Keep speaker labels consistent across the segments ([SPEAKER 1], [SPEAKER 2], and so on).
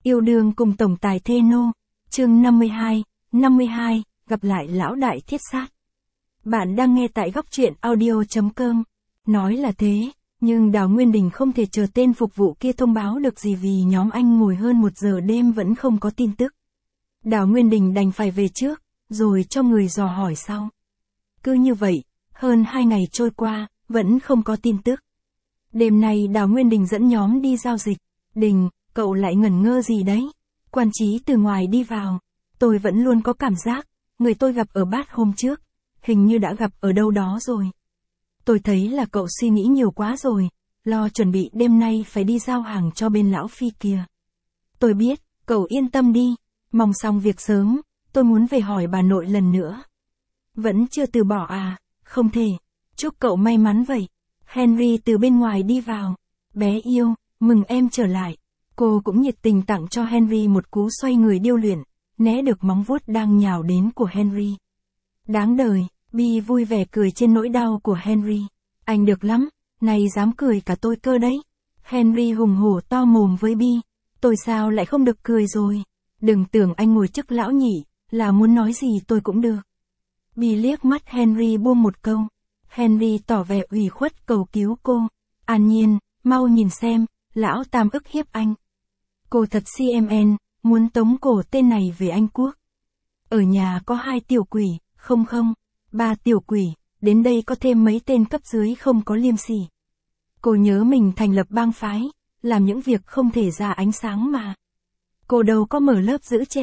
[SPEAKER 1] Yêu đương cùng tổng tài thê nô. Chương 52, gặp lại lão đại thiết sát. Bạn đang nghe tại góc truyện audio.com. Nói là thế, nhưng Đào Nguyên Đình không thể chờ tên phục vụ kia thông báo được gì vì nhóm anh ngồi hơn 1 giờ đêm vẫn không có tin tức. Đào Nguyên Đình đành phải về trước, rồi cho người dò hỏi sau. Cứ như vậy, hơn 2 ngày trôi qua, vẫn không có tin tức. Đêm nay Đào Nguyên Đình dẫn nhóm đi giao dịch. Đình, cậu lại ngẩn ngơ gì đấy? Quan Chí từ ngoài đi vào. Tôi vẫn luôn có cảm giác, người tôi gặp ở bát hôm trước, hình như đã gặp ở đâu đó rồi. Tôi thấy là cậu suy nghĩ nhiều quá rồi, lo chuẩn bị đêm nay phải đi giao hàng cho bên lão Phi kia. Tôi biết, cậu yên tâm đi, mong xong việc sớm, tôi muốn về hỏi bà nội lần nữa. Vẫn chưa từ bỏ à? Không thể. Chúc cậu may mắn vậy. Henry từ bên ngoài đi vào. Bé yêu, mừng em trở lại. Cô cũng nhiệt tình tặng cho Henry một cú xoay người điêu luyện, né được móng vuốt đang nhào đến của Henry. Đáng đời, Bi vui vẻ cười trên nỗi đau của Henry. Anh được lắm, này dám cười cả tôi cơ đấy. Henry hùng hổ to mồm với Bi. Tôi sao lại không được cười rồi. Đừng tưởng anh ngồi chức lão nhị, là muốn nói gì tôi cũng được. Bi liếc mắt Henry buông một câu. Henry tỏ vẻ ủy khuất cầu cứu cô. An Nhiên, mau nhìn xem, lão Tam ức hiếp anh. Cô thật CMN, muốn tống cổ tên này về Anh Quốc. Ở nhà có 2 tiểu quỷ, không, 3 tiểu quỷ, đến đây có thêm mấy tên cấp dưới không có liêm sỉ. Cô nhớ mình thành lập bang phái, làm những việc không thể ra ánh sáng mà. Cô đâu có mở lớp giữ trẻ,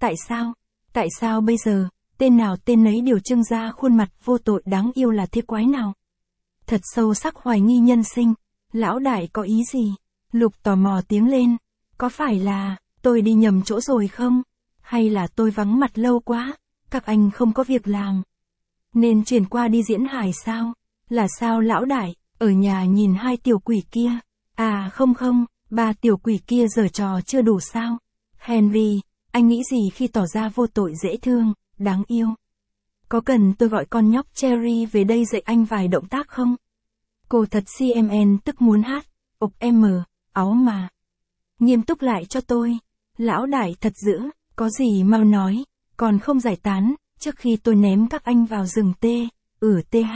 [SPEAKER 1] tại sao bây giờ, tên nào tên nấy đều trưng ra khuôn mặt vô tội đáng yêu là thế quái nào. Thật sâu sắc hoài nghi nhân sinh, lão đại có ý gì? Lục tò mò tiếng lên, có phải là, tôi đi nhầm chỗ rồi không? Hay là tôi vắng mặt lâu quá, các anh không có việc làm? Nên chuyển qua đi diễn hài sao? Là sao lão đại, ở nhà nhìn 2 tiểu quỷ kia? À không, 3 tiểu quỷ kia giở trò chưa đủ sao? Henry, anh nghĩ gì khi tỏ ra vô tội dễ thương, đáng yêu? Có cần tôi gọi con nhóc Cherry về đây dạy anh vài động tác không? Cô thật CMN tức muốn hát, áo mà. Nghiêm túc lại cho tôi. Lão đại thật dữ, có gì mau nói, còn không giải tán, trước khi tôi ném các anh vào rừng TH.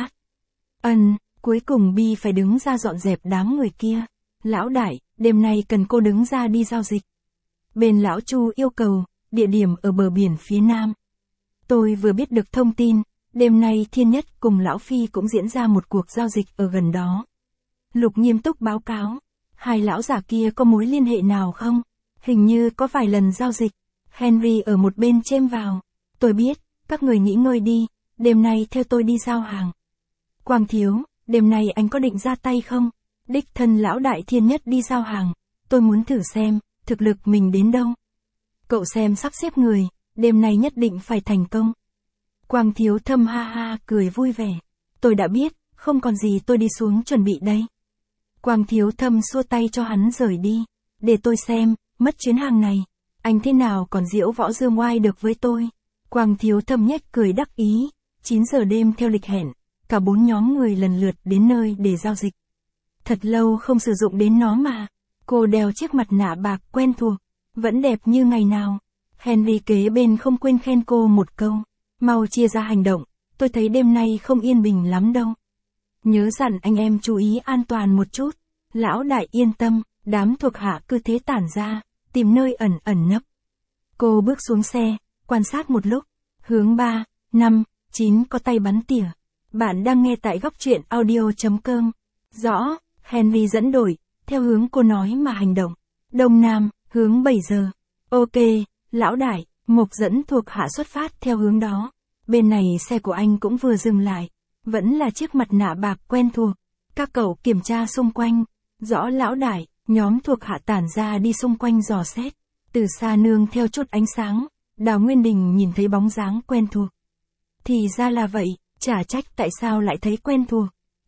[SPEAKER 1] Cuối cùng Bi phải đứng ra dọn dẹp đám người kia. Lão đại, đêm nay cần cô đứng ra đi giao dịch. Bên lão Chu yêu cầu, địa điểm ở bờ biển phía nam. Tôi vừa biết được thông tin, đêm nay Thiên Nhất cùng lão Phi cũng diễn ra một cuộc giao dịch ở gần đó. Lục nghiêm túc báo cáo. 2 lão già kia có mối liên hệ nào không? Hình như có vài lần giao dịch. Henry ở một bên chêm vào. Tôi biết, các người nghỉ ngơi đi, đêm nay theo tôi đi giao hàng. Quang thiếu, đêm nay anh có định ra tay không? Đích thân lão đại Thiên Nhất đi giao hàng. Tôi muốn thử xem, thực lực mình đến đâu. Cậu xem sắp xếp người, đêm nay nhất định phải thành công. Quang thiếu thâm ha ha cười vui vẻ. Tôi đã biết, không còn gì tôi đi xuống chuẩn bị đây. Quang thiếu thâm xua tay cho hắn rời đi. Để tôi xem, mất chuyến hàng này, anh thế nào còn diễu võ dương oai được với tôi. Quang thiếu thâm nhếch cười đắc ý. 9 giờ đêm theo lịch hẹn, cả 4 nhóm người lần lượt đến nơi để giao dịch. Thật lâu không sử dụng đến nó mà. Cô đeo chiếc mặt nạ bạc quen thuộc, vẫn đẹp như ngày nào. Henry kế bên không quên khen cô một câu. Mau chia ra hành động, tôi thấy đêm nay không yên bình lắm đâu. Nhớ dặn anh em chú ý an toàn một chút. Lão đại yên tâm, đám thuộc hạ cứ thế tản ra, tìm nơi ẩn nấp. Cô bước xuống xe, quan sát một lúc, hướng 3, 5, 9 có tay bắn tỉa. Bạn đang nghe tại góc truyện audio.com. Rõ, Henry dẫn đổi, theo hướng cô nói mà hành động. Đông Nam, hướng 7 giờ. Ok, lão đại, Mộc dẫn thuộc hạ xuất phát theo hướng đó. Bên này xe của anh cũng vừa dừng lại. Vẫn là chiếc mặt nạ bạc quen thuộc. Các cậu kiểm tra xung quanh. Rõ lão đại, nhóm thuộc hạ tản ra đi xung quanh dò xét. Từ xa nương theo chút ánh sáng, Đào Nguyên Đình nhìn thấy bóng dáng quen thuộc. Thì ra là vậy, chả trách tại sao lại thấy quen thuộc.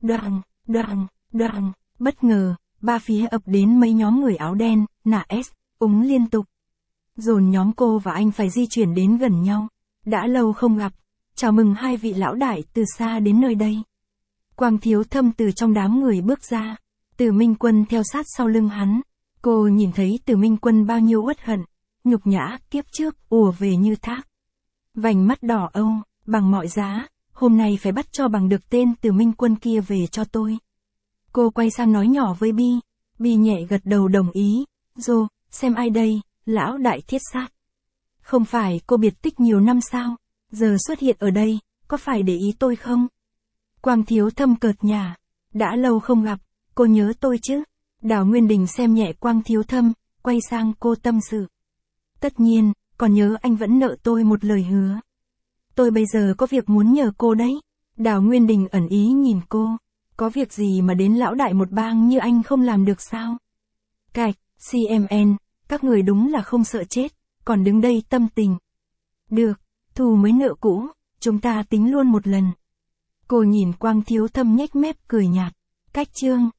[SPEAKER 1] Đoàng, bất ngờ, 3 phía ập đến mấy nhóm người áo đen, nạ S, úng liên tục. Dồn nhóm cô và anh phải di chuyển đến gần nhau. Đã lâu không gặp, chào mừng 2 vị lão đại từ xa đến nơi đây. Quang thiếu thâm từ trong đám người bước ra. Từ Minh Quân theo sát sau lưng hắn. Cô nhìn thấy Từ Minh Quân bao nhiêu uất hận, nhục nhã kiếp trước ùa về như thác. Vành mắt đỏ âu, bằng mọi giá, hôm nay phải bắt cho bằng được tên Từ Minh Quân kia về cho tôi. Cô quay sang nói nhỏ với Bi. Bi nhẹ gật đầu đồng ý. Dô, xem ai đây, lão đại thiết sát. Không phải cô biệt tích nhiều năm sao? Giờ xuất hiện ở đây, có phải để ý tôi không? Quang Thiếu Thâm cợt nhả. Đã lâu không gặp, cô nhớ tôi chứ? Đào Nguyên Đình xem nhẹ Quang Thiếu Thâm, quay sang cô tâm sự. Tất nhiên, còn nhớ anh vẫn nợ tôi một lời hứa. Tôi bây giờ có việc muốn nhờ cô đấy. Đào Nguyên Đình ẩn ý nhìn cô. Có việc gì mà đến lão đại một bang như anh không làm được sao? Cạch, CMN, các người đúng là không sợ chết, còn đứng đây tâm tình. Được, thù mới nợ cũ, chúng ta tính luôn một lần. Cô nhìn Quang Thiếu Thâm nhếch mép cười nhạt. Cách chương.